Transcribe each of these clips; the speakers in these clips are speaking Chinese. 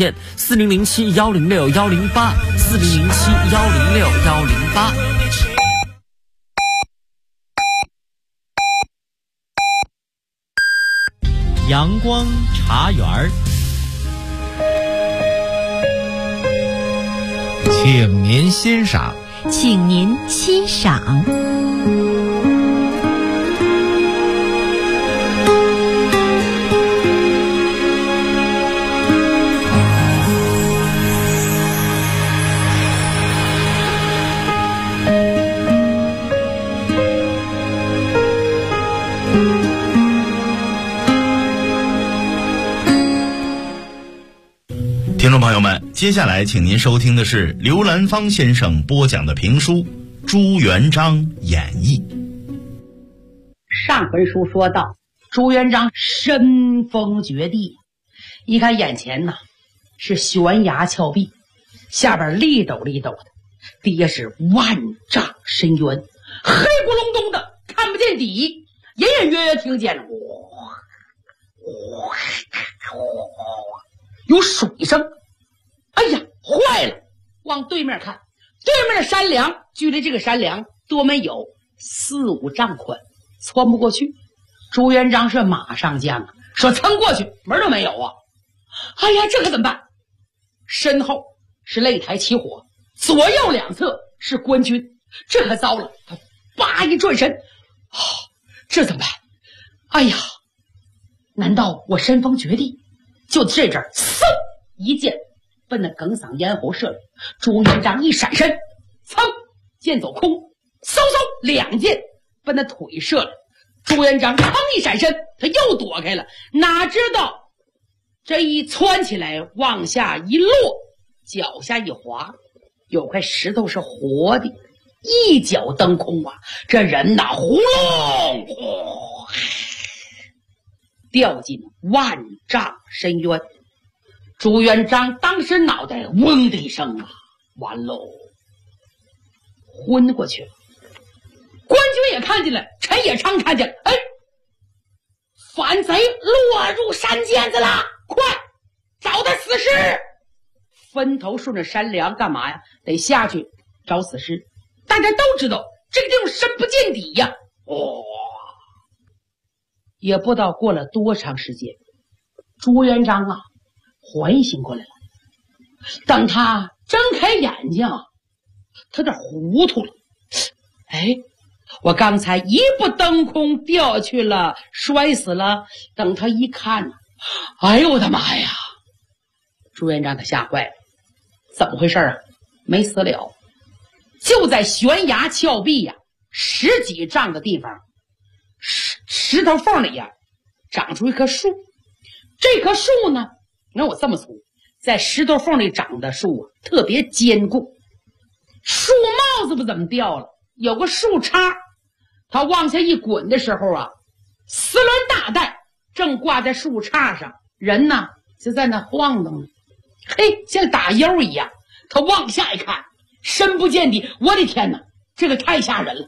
线：4007-106-108，4007-106-108。 阳光茶园儿，请您欣赏。 请您欣赏。 听众朋友们，接下来请您收听的是刘兰芳先生播讲的评书《朱元璋演义》。 上回书说到，朱元璋身封绝地，一看眼前呢是悬崖峭壁，下边立斗立斗的，底下是万丈深渊，黑咕隆咚的看不见底，隐隐约约听见有水声。哎呀，坏了！往对面看，对面的山梁距离这个山梁多没有4、5丈宽，窜不过去。朱元璋是马上将啊，说蹭过去门都没有啊！哎呀，这可怎么办？身后是擂台起火，左右两侧是官军，这可糟了！他叭一转身，这怎么办？哎呀，难道我身封绝地？就这阵儿，嗖一箭奔那哽嗓咽喉射来。朱元璋一闪身，噌箭走空，嗖嗖2箭奔那腿射来。朱元璋噌一闪身，他又躲开了，哪知道这一窜起来往下一落，脚下一滑，有块石头是活的，一脚蹬空啊！这人呐，呼隆掉进万丈深渊。朱元璋当时脑袋嗡的一声啊，完喽，昏过去了。官军也看见了，陈也昌看见了，哎，反贼落入山涧子了，快找他死尸！分头顺着山梁干嘛呀？得下去找死尸。大家都知道这个地方深不见底呀。也不知道过了多长时间，朱元璋啊缓醒过来了。等他睁开眼睛，他有点糊涂了。哎，我刚才一步登空掉下去了，摔死了。等他一看，哎呦我的妈呀！朱元璋他吓坏了，怎么回事啊？没死了，就在悬崖峭壁呀10几丈的地方，石头缝里呀长出一棵树。这棵树呢，你看我这么粗，在石头缝里长的树啊特别坚固。树帽子不怎么掉了，有个树杈，它往下一滚的时候啊，4轮大带正挂在树杈上，人呢就在那晃动呢，嘿，像打悠一样。他往下一看，深不见底，我的天哪，这个太吓人了！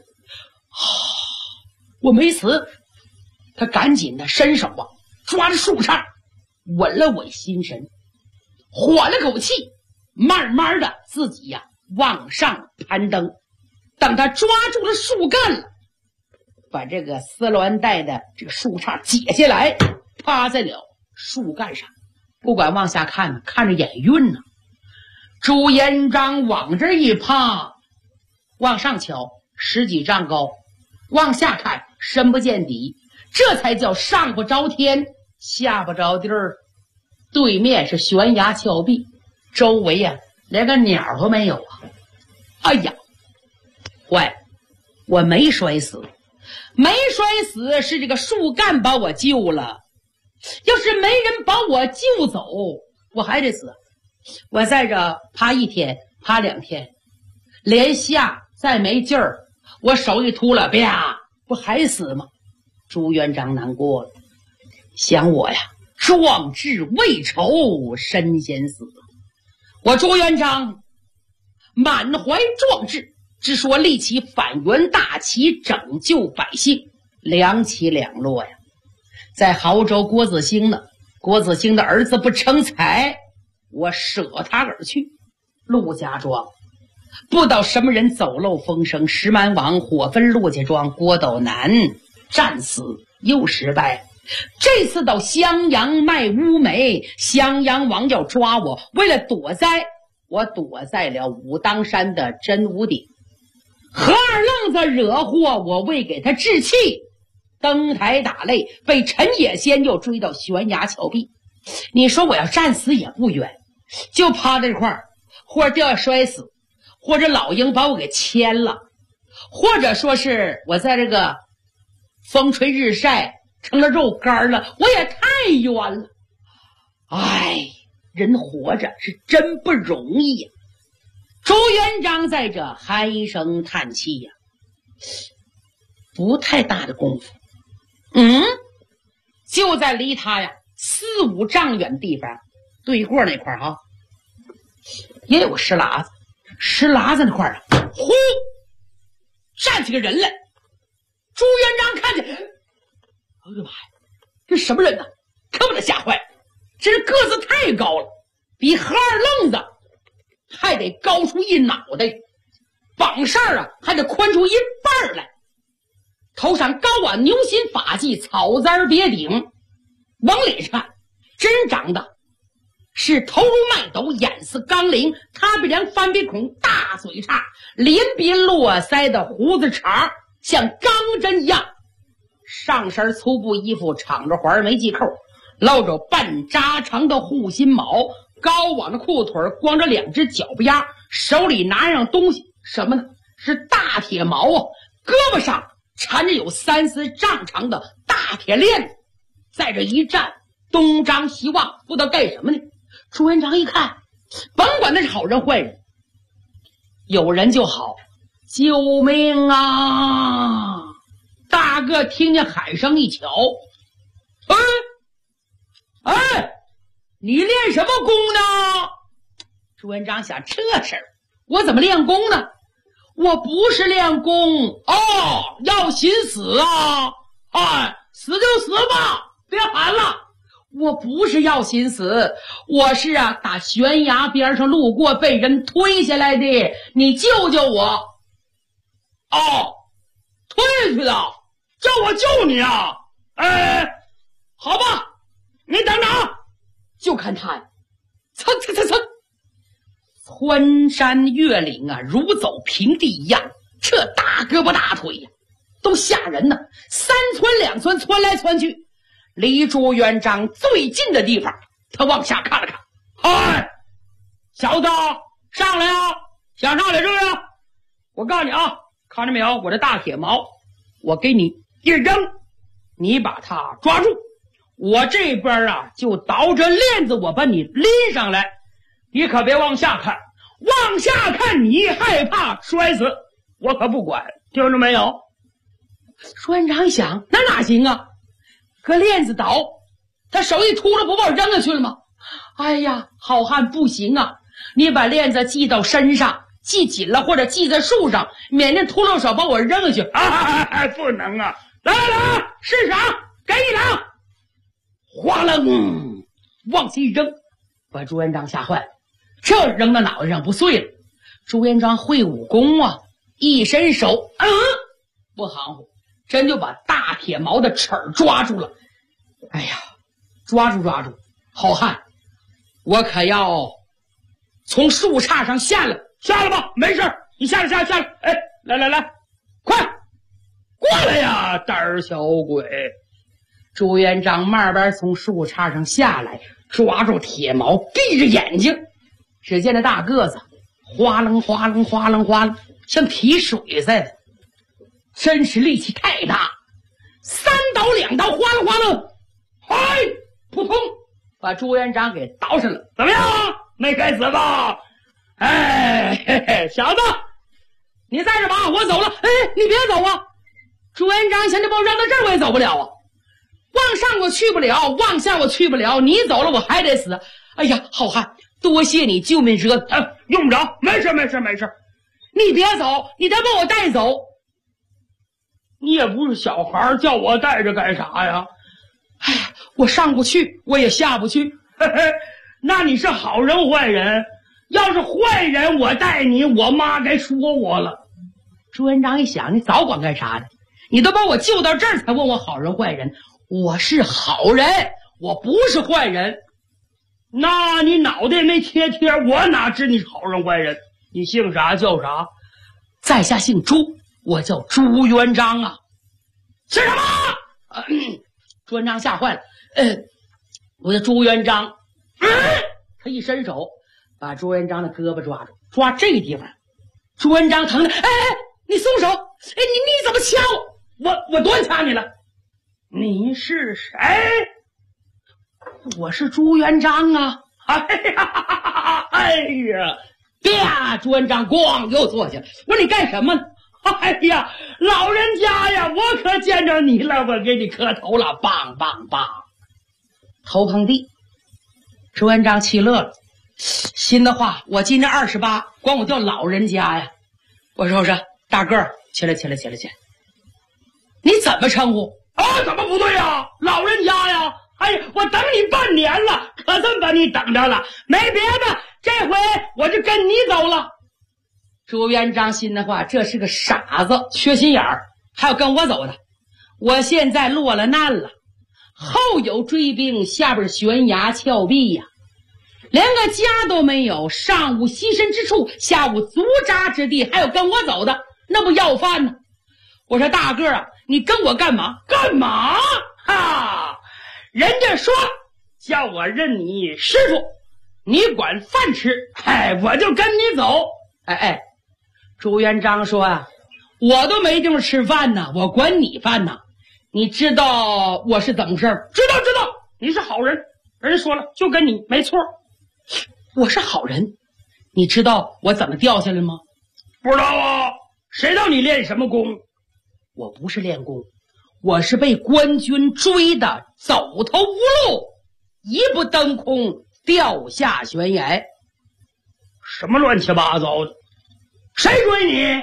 我没死。他赶紧的伸手啊，抓着树杈，稳了稳心神，缓了口气，慢慢的自己呀往上攀登。等他抓住了树干了，把这个4轮带的这个树杈解下来，趴在了树干上，不管往下看，看着眼晕呢。朱元璋往这一趴，往上瞧10几丈高，往下看深不见底，这才叫上不着天下不着地儿。对面是悬崖峭壁，周围呀连个鸟都没有啊！哎呀，坏，我没摔死，是这个树干把我救了。要是没人把我救走，我还得死。我在这趴1天趴2天，连下再没劲儿，我手一秃了，啪，不还死吗？朱元璋难过了，想我呀，壮志未酬身先死。我朱元璋满怀壮志，只说立起反元大旗，拯救百姓，两起两落呀。在亳州郭子兴呢，郭子兴的儿子不成才， 我舍他而去。陆家庄不知道什么人走漏风声，石蛮王火焚陆家庄，郭斗南战死又失败。这次到襄阳卖乌梅，襄阳王要抓我，为了躲灾，我躲在了武当山的真武顶。何二愣子惹祸，我为给他置气，登台打擂，被陈野仙又追到悬崖峭壁。你说我要战死也不冤，就趴在这块儿，或者掉下摔死，或者老鹰把我给牵了，或者说是我在这个风吹日晒成了肉干了，我也太冤了。哎，人活着是真不容易呀。朱元璋在这唉声叹气呀，不太大的功夫。就在离他呀4、5丈远的地方，对过那块儿哈，也有个石喇子。石喇子那块儿啊，呼，站起个人来。朱元璋看见，哎呦妈呀，这什么人呢？可把他吓坏了。这个子太高了，比何二愣子还得高出一脑袋，绑扇啊还得宽出一半来。头上高挽牛心发髻，草簪别顶，往脸上看，真长得是头如麦斗，眼似钢铃，他鼻梁翻鼻孔，大嘴叉，连鼻络腮的胡子茬像钢针一样。上身粗布衣服敞着环没系扣，露着半扎长的护心毛，高挽的裤腿光着2只脚不丫，手里拿样东西，什么呢？是大铁矛啊，胳膊上缠着有3、4丈长的大铁链子，在这一站东张西望，不知道干什么呢。朱元璋一看，甭管那是好人坏人，有人就好。救命啊！大个听见喊声一瞧，哎，你练什么功呢？朱元璋想，这事儿我怎么练功呢？我不是练功哦，要寻死啊！哎，死就死吧，别喊了。我不是要寻死，我是打悬崖边上路过，被人推下来的，你救救我。哦，推下去的，叫我救你啊！哎，好吧，你等着啊！就看他呀，蹭蹭蹭蹭，穿山越岭啊，如走平地一样，这大胳膊大腿呀，都吓人呢。3窜2窜，窜来窜去。离朱元璋最近的地方，他往下看了看，嗨，小子，上来啊！想上来是不是？我告诉你啊，看着没有，我这大铁矛，我给你一扔，你把它抓住，我这边啊就倒着链子，我把你拎上来，你可别往下看，往下看你害怕摔死，我可不管，听着没有？朱元璋一想，那哪行啊？可链子倒，他手一秃噜，不把我扔下去了吗？哎呀，好汉不行啊！你把链子系到身上，系紧了或者系在树上，免得秃噜手把我扔下去。不能啊！来来来，试赏，给你了！哗楞，往下一扔，把朱元璋吓坏了。这扔到脑袋上不碎了。朱元璋会武功啊，一伸手，不含糊。真就把大铁矛的齿儿抓住了。哎呀，抓住，好汉，我可要从树杈上下来吧，没事，你下来。哎，来，快过来呀，胆儿小鬼！朱元璋慢慢从树杈上下来，抓住铁矛，闭着眼睛，只见那大个子哗楞，像提水似的。真是力气太大，3刀2刀，哗啦，嗨，扑通，把朱元璋给倒上了。怎么样？没该死吧？哎，嘿嘿，小子，你在这吧，我走了。哎，你别走啊！朱元璋想，你把我扔到这儿，我也走不了啊。往上我去不了，往下我去不了，你走了我还得死。哎呀，好汉，多谢你救命之恩。用不着，没事。你别走，你再把我带走。你也不是小孩，叫我带着干啥呀？哎呀，我上不去，我也下不去。嘿嘿， 那你是好人坏人？要是坏人，我带你，我妈该说我了。朱元璋一想，你早管干啥呢？你都把我救到这儿，才问我好人坏人。我是好人，我不是坏人。那你脑袋没贴贴，我哪知你是好人坏人？你姓啥叫啥？在下姓朱，我叫朱元璋啊。姓什么？朱元璋吓坏了。我叫朱元璋。他一伸手，把朱元璋的胳膊抓住，抓这个地方。朱元璋疼的，你松手！你怎么掐我？我多掐你了？你是谁？我是朱元璋啊！哎呀！啪！朱元璋咣又坐下了。我说你干什么呢？哎呀，老人家呀，我可见着你了，我给你磕头了，棒棒棒！头碰地。朱元璋气乐了，心的话，我今年28，管我叫老人家呀。我说大个儿，起来！你怎么称呼？怎么不对呀？老人家呀！哎呀，我等你半年了，可真把你等着了。没别的，这回我就跟你走了。朱元璋心的话，这是个傻子，缺心眼儿，还要跟我走的。我现在落了难了，后有追兵，下边悬崖峭壁呀，连个家都没有，上无栖身之处，下无足扎之地，还有跟我走的，那不要饭呢？我说大个啊，你跟我干嘛？干嘛？人家说叫我认你师傅，你管饭吃，我就跟你走。朱元璋说啊，我都没地方吃饭呢，我管你饭呢？你知道我是怎么事儿？知道，你是好人，人说了就跟你没错。我是好人，你知道我怎么掉下来吗？不知道啊，谁知道你练什么功？我不是练功，我是被官军追的走投无路，一步登空，掉下悬崖。什么乱七八糟的？谁追你？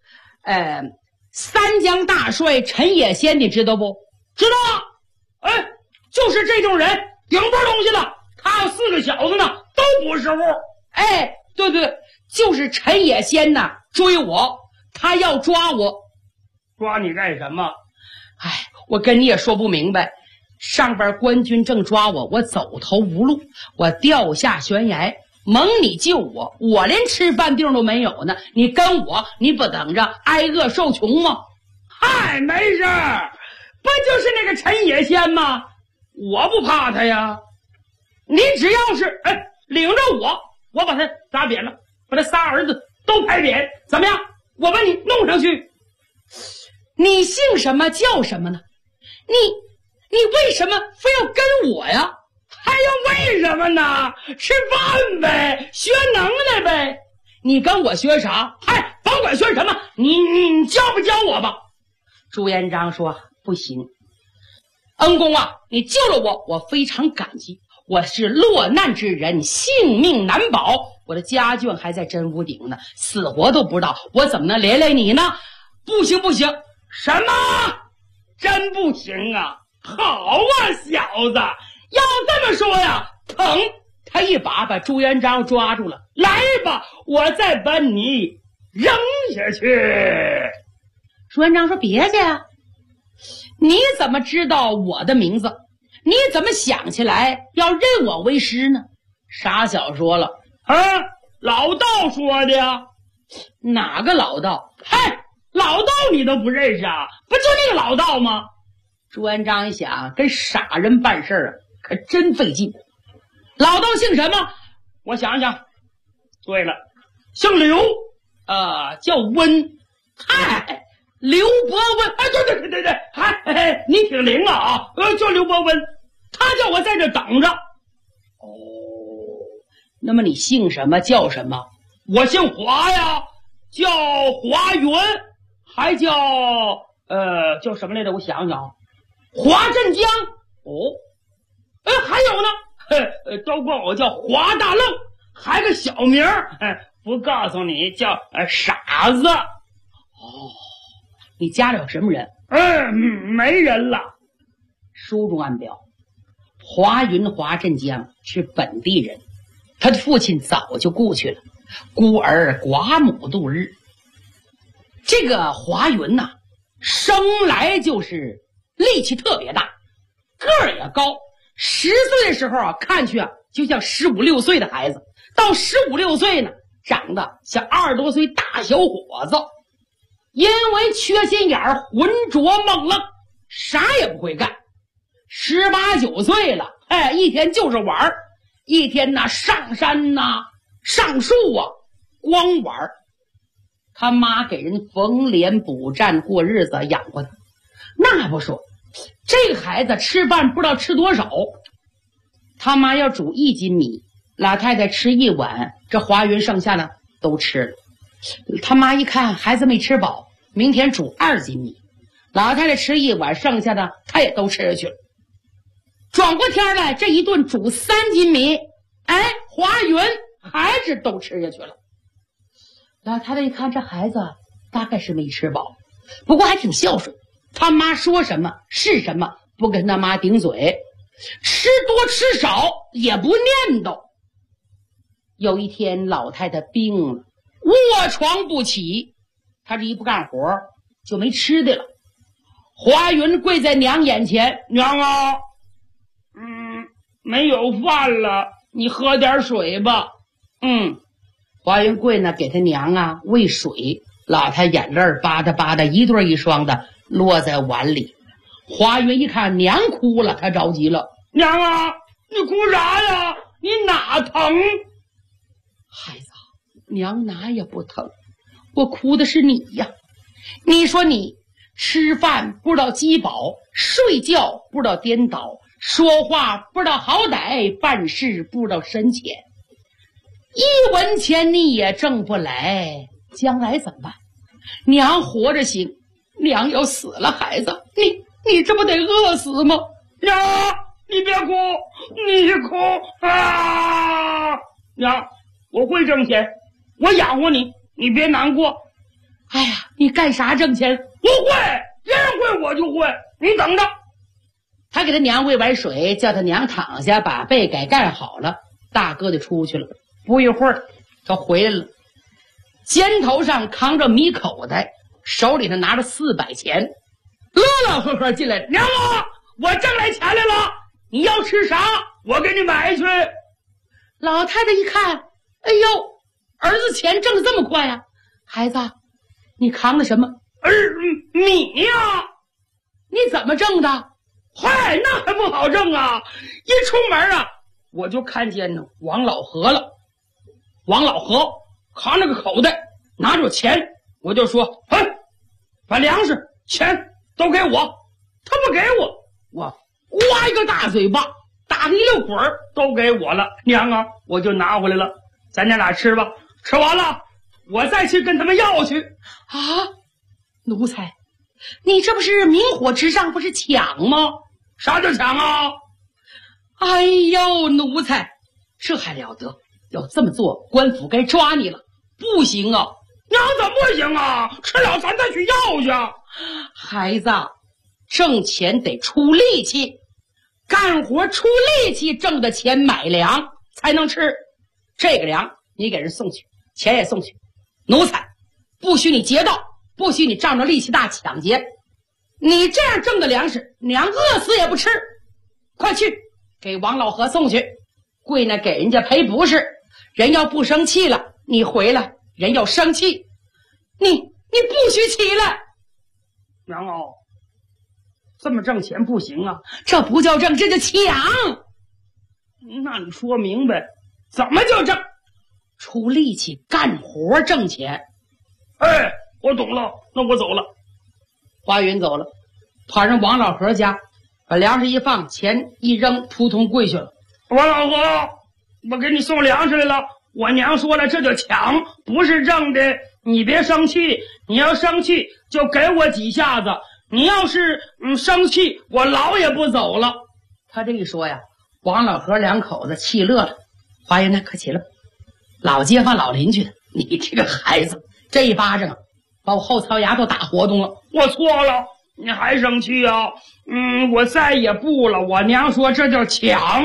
三江大帅陈野先，你知道不？知道。就是这种人，顶波东西了。他有4个小子呢，都不是物。对，就是陈野先呢，追我，他要抓我。抓你干什么？我跟你也说不明白。上边官军正抓我，我走投无路，我掉下悬崖，蒙你救我，我连吃饭地都没有呢。你跟我，你不等着挨饿受穷吗？没事儿，不就是那个陈野先吗？我不怕他呀。你只要是领着我把他砸扁了，把他仨儿子都拍扁，怎么样？我把你弄上去。你姓什么叫什么呢？你为什么非要跟我呀？还要为什么呢？吃饭呗，学能耐呗。你跟我学啥？甭管学什么，你教不教我吧？朱元璋说不行。恩公啊，你救了我，我非常感激。我是落难之人，性命难保，我的家眷还在真武鼎呢，死活都不知道，我怎么能连累你呢？不行。什么？真不行啊？好啊，小子，要这么说呀，疼！他一把朱元璋抓住了，来吧，我再把你扔下去。朱元璋说别介啊，你怎么知道我的名字？你怎么想起来要认我为师呢？傻小说了老道说的呀。哪个老道？老道你都不认识啊？不就那个老道吗？朱元璋一想，跟傻人办事啊，可真费劲。老道姓什么？我想想，对了，姓刘，叫温。刘伯温。对，你挺灵啊！叫刘伯温，他叫我在这等着。那么你姓什么叫什么？我姓华呀，叫华云，还叫叫什么来着？我想想，华镇江。还有呢，都管我叫华大愣，还个小名不告诉你叫傻子。你家里有什么人？没人了。书中暗表，华云华镇江是本地人， 他的父亲早就故去了，孤儿寡母度日。这个华云呐，生来就是力气特别大，个儿也高。10岁的时候啊，看去啊就像15、16岁的孩子，到15、16岁呢，长得像20多岁大小伙子。因为缺心眼儿，浑浊猛愣，啥也不会干。18、19岁了，一天就是玩儿，一天呐上山呐上树啊，光玩儿。他妈给人缝脸补站过日子，养活他。那不说，这个孩子吃饭不知道吃多少。他妈要煮1斤米，老太太吃1碗，这华云剩下的都吃了。他妈一看孩子没吃饱，明天煮2斤米，老太太吃1碗，剩下的她也都吃下去了。转过天来，这一顿煮3斤米，华云还是都吃下去了。老太太一看这孩子大概是没吃饱，不过还挺孝顺，他妈说什么是什么，不跟他妈顶嘴，吃多吃少也不念叨。有一天老太太病了，卧床不起，她这一不干活就没吃的了。华云跪在娘眼前，娘啊，没有饭了，你喝点水吧。华云贵呢，给他娘啊喂水，老太眼泪吧嗒吧嗒一对一双的落在碗里。华云一看娘哭了，他着急了，娘啊，你哭啥呀？你哪疼？孩子，娘哪也不疼，我哭的是你呀。你说你吃饭不知道饥饱，睡觉不知道颠倒，说话不知道好歹，办事不知道深浅。1文钱你也挣不来，将来怎么办？娘活着行，娘要死了，孩子你这不得饿死吗？娘，你别哭，你哭啊！娘，我会挣钱，我养活你，你别难过。哎呀，你干啥挣钱？我会，人会我就会，你等着。他给他娘喂完水，叫他娘躺下，把被给盖好了，大哥就出去了。不一会儿他回来了，肩头上扛着米口袋，手里头拿着400钱，乐乐呵呵进来，娘啊，我挣来钱来了，你要吃啥我给你买去。老太太一看，哎呦，儿子钱挣得这么快呀！孩子，你扛的什么？米呀。你怎么挣的？嗨，那还不好挣啊！一出门啊，我就看见王老和了。王老和扛着个口袋，拿着钱，我就说，把粮食钱都给我。他不给我刮一个大嘴巴，打个1溜滚儿，都给我了。娘啊，我就拿回来了，咱家俩吃吧。吃完了我再去跟他们要去。啊，奴才，你这不是明火之上，不是抢吗？啥叫抢啊？哎呦，奴才，这还了得！要这么做，官府该抓你了。不行啊！娘，怎么不行啊？吃了咱再去要去。孩子，挣钱得出力气，干活出力气挣的钱买粮才能吃。这个粮你给人送去，钱也送去。奴才，不许你劫盗，不许你仗着力气大抢劫。你这样挣的粮食，娘饿死也不吃。快去给王老和送去，贵呢给人家赔不是。人要不生气了，你回来，人要生气，你不许起来。娘哦，这么挣钱不行啊，这不叫挣，这叫抢。那你说明白，怎么叫挣？出力气干活挣钱。我懂了，那我走了。华云走了，跑上王老和家，把粮食一放，钱一扔，扑通跪下了。王老和，我给你送粮食来了，我娘说了，这叫抢，不是挣的。你别生气，你要生气就给我几下子，你要是生气，我老也不走了。他这一说呀，王老和两口子气乐了。华云呢，快起来吧，老街坊老邻居的，你这个孩子，这一巴掌把我后槽牙都打活动了。我错了，你还生气啊？我再也不了。我娘说这叫抢，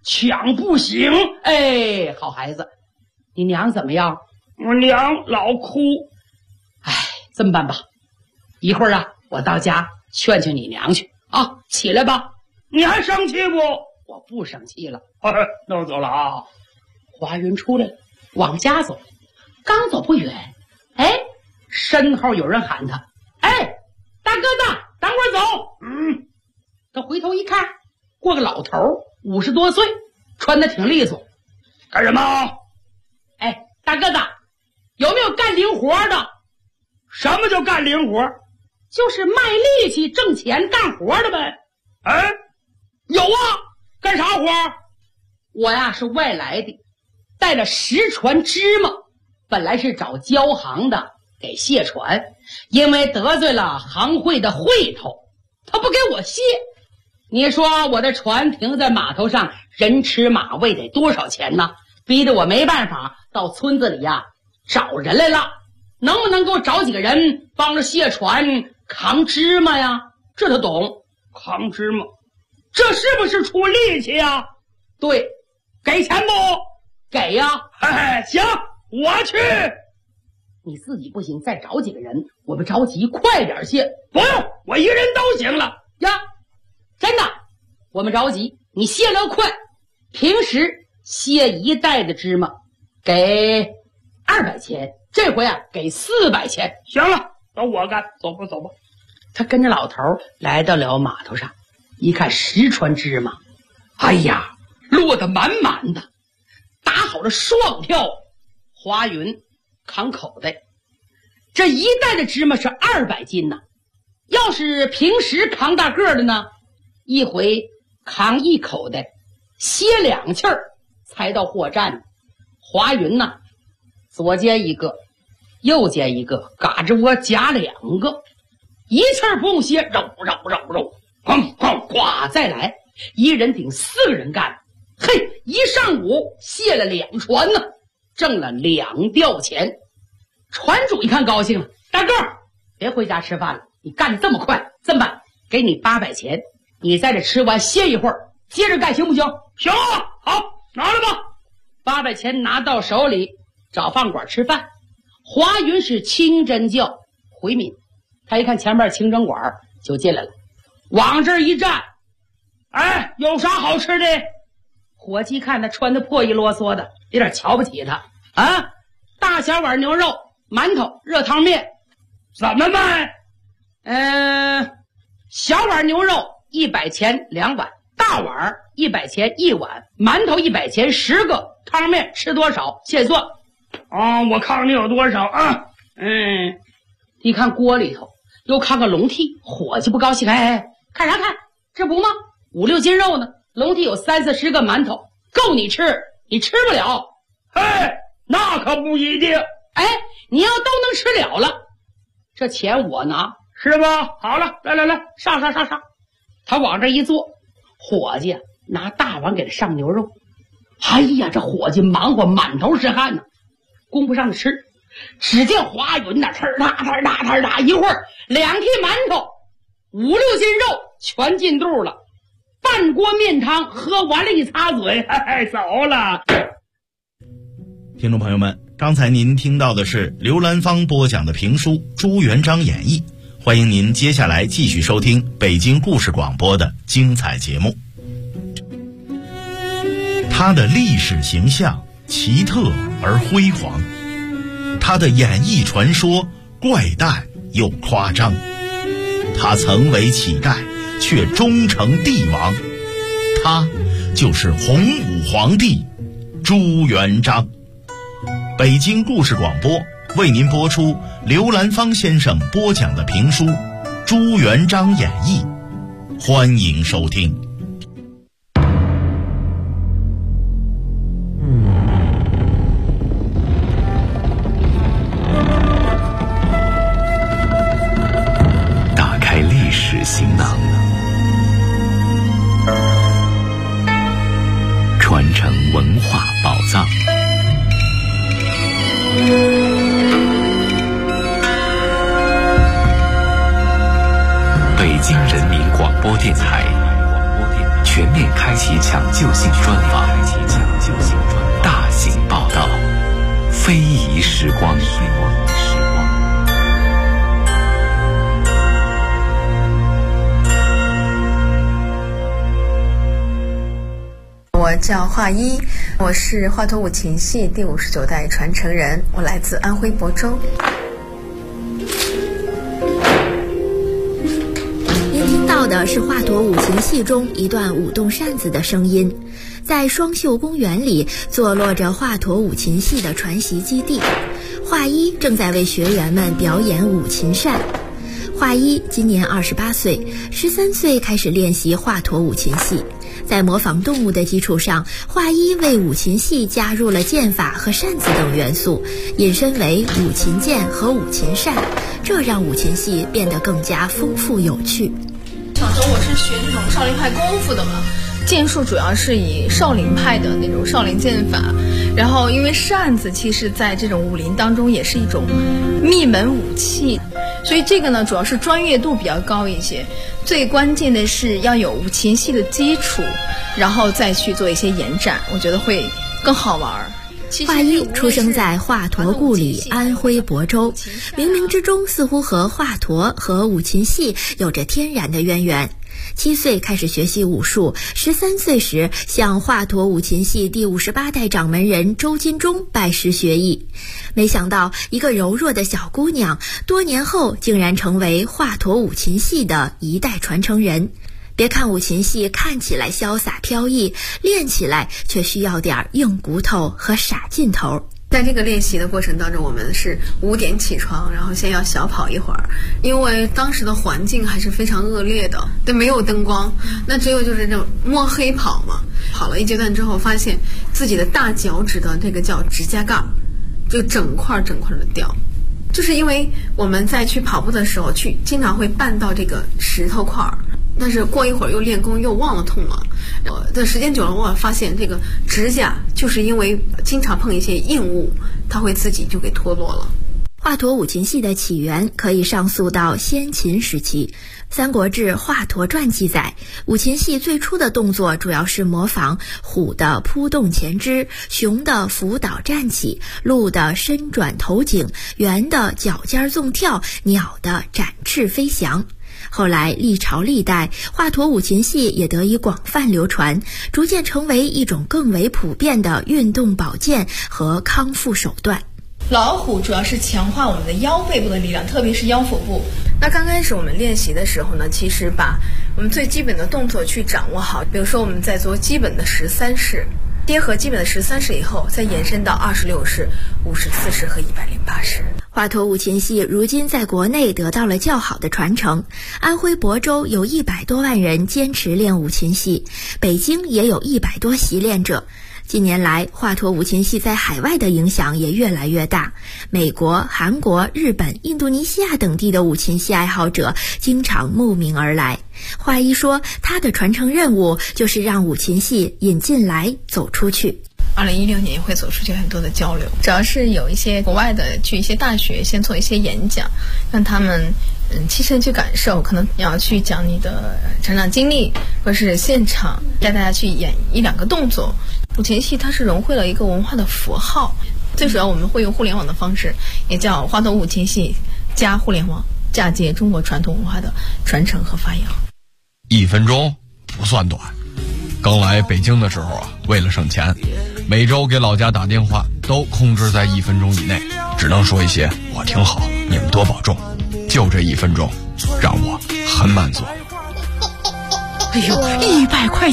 抢不醒。哎，好孩子，你娘怎么样？ 我娘老哭。 哎，这么办吧，一会儿啊，我到家劝劝你娘去啊，起来吧。 你还生气不？ 我不生气了。 那我走了啊。 华云出来了，往家走，刚走不远，哎，身后有人喊他：“哎，大哥大，等会儿走。”他回头一看，过个老头，50多岁，穿得挺利索。 干什么？ 哎，大哥大，有没有干零活的？ 什么叫干零活？ 就是卖力气挣钱干活的呗。 哎，有啊，干啥活？ 我呀是外来的，带了10船芝麻，本来是找交行的给卸船，因为得罪了行会的会头，他不给我卸。你说我的船停在码头上，人吃马喂得多少钱呢？逼得我没办法到村子里呀找人来了。能不能给我找几个人帮着卸船扛芝麻呀？这他懂。 扛芝麻，这是不是出力气呀？ 对。 给钱不？ 给呀。 哎，行，我去。 你自己不行，再找几个人，我们着急，快点卸。 不用，我一个人都行了呀。真的，我们着急，你卸了快。平时卸1袋的芝麻给200钱，这回啊给400钱。 行了，都我干，走吧走吧。 他跟着老头来到了码头上，一看10船芝麻，哎呀，落得满满的，打好了双票。华云扛口袋，这1袋的芝麻是200斤呢。要是平时扛大个的呢，一回扛1口袋，歇2气儿才到货站。华云呢，左肩一个，右肩一个，嘎吱窝夹2个，一气儿不用歇，肉，哐哐呱，再来，一人顶4个人干。嘿，一上午卸了2船呢，挣了2吊钱。船主一看高兴了，大个儿，别回家吃饭了，你干得这么快，这么办，给你800钱，你在这吃完歇一会儿，接着干行不行？ 行啊，好，拿来吧。 800钱拿到手里，找饭馆吃饭。华云是清真教回民，他一看前面清真馆就进来了，往这儿一站， 哎，有啥好吃的？ 伙计看他穿的破衣啰嗦的，有点瞧不起他啊。大小碗牛肉、馒头、热汤面， 怎么卖？ 小碗牛肉100钱2碗，大碗100钱1碗，馒头100钱10个，汤面吃多少现算。 我看你有多少啊？ 一看锅里头又看个笼屉，伙计不高兴，哎，看啥看？这不吗？5、6斤肉呢，笼屉有30、40个馒头，够你吃，你吃不了。 哎，那可不一定。 哎，你要都能吃了了，这钱我拿， 是吧？好了，来，上。 他往这一坐，伙计拿大碗给他上牛肉。哎呀，这伙计忙活满头是汗呢，供不上吃。只见华云那呲哒，一会儿2屉馒头、5、6斤肉全进肚了，半锅面汤喝完了，一擦嘴， 走了。 听众朋友们，刚才您听到的是刘兰芳播讲的评书《朱元璋演义》，欢迎您接下来继续收听北京故事广播的精彩节目。他的历史形象奇特而辉煌，他的演艺传说怪诞又夸张，他曾为乞丐却终成帝王，他就是洪武皇帝朱元璋。北京故事广播为您播出刘兰芳先生播讲的评书《朱元璋演义》，欢迎收听。 打开历史行囊，传承文化宝藏。北京人民广播电台全面开启抢救性专访， 光。 我叫华一，我是华佗五禽戏第59代传承人，我来自安徽亳州。 您听到的是华佗五禽戏中一段舞动扇子的声音。在双秀公园里坐落着华佗五禽戏的传习基地，华一正在为学员们表演五禽扇。华一今年28岁，13岁开始练习华佗五禽戏。在模仿动物的基础上，华一为五禽戏加入了剑法和扇子等元素，引申为五禽剑和五禽扇，这让五禽戏变得更加丰富有趣。 小时候我是学这种少林派功夫的嘛，剑术主要是以少林派的那种少林剑法，然后因为扇子其实在这种武林当中也是一种秘门武器，所以这个呢主要是专业度比较高一些，最关键的是要有五禽戏的基础，然后再去做一些延展，我觉得会更好玩。 华一出生在华佗故里安徽亳州，冥冥之中似乎和华佗和五禽戏有着天然的渊源。7岁开始学习武术，13岁时向华佗五禽戏第58代掌门人周金忠拜师学艺。没想到一个柔弱的小姑娘，多年后竟然成为华佗五禽戏的一代传承人。别看五禽戏看起来潇洒飘逸，练起来却需要点硬骨头和傻劲头。 在这个练习的过程当中，我们是5点起床，然后先要小跑一会儿，因为当时的环境还是非常恶劣的，对，没有灯光，那只有就是这种摸黑跑嘛。跑了一阶段之后，发现自己的大脚趾的这个叫指甲盖就整块的掉，就是因为我们在去跑步的时候经常会绊到这个石头块儿，但是过一会儿又练功又忘了痛了。的时间久了，我发现这个指甲就是因为经常碰一些硬物，它会自己就给脱落了。 华佗五禽戏的起源可以上溯到先秦时期。《三国志·华佗传》记载，五禽戏最初的动作主要是模仿虎的扑动前肢，熊的伏倒站起，鹿的伸转头颈，猿的脚尖纵跳，鸟的展翅飞翔。后来历朝历代，华佗五禽戏也得以广泛流传，逐渐成为一种更为普遍的运动保健和康复手段。 老虎主要是强化我们的腰背部的力量，特别是腰腹部。那刚开始我们练习的时候呢，其实把我们最基本的动作去掌握好，比如说我们在做基本的13式，结合基本的13式以后，再延伸到26式、54式和108式。 华佗五禽戏如今在国内得到了较好的传承，安徽亳州有100多万人坚持练五禽戏，北京也有100多习练者。近年来，华佗五禽戏在海外的影响也越来越大，美国、韩国、日本、印度尼西亚等地的五禽戏爱好者经常慕名而来。华一说，他的传承任务就是让五禽戏引进来走出去。 2016年也会走出去很多的交流，主要是有一些国外的去一些大学先做一些演讲，让他们亲身去感受，可能要去讲你的成长经历，或是现场带大家去演1-2个动作。五禽戏它是融汇了一个文化的符号，最主要我们会用互联网的方式，也叫华佗五禽戏加互联网，嫁接中国传统文化的传承和发扬。 1分钟不算短，刚来北京的时候啊，为了省钱，每周给老家打电话都控制在1分钟以内，只能说一些我挺好，你们多保重，就这1分钟让我很满足。 哎呦，100块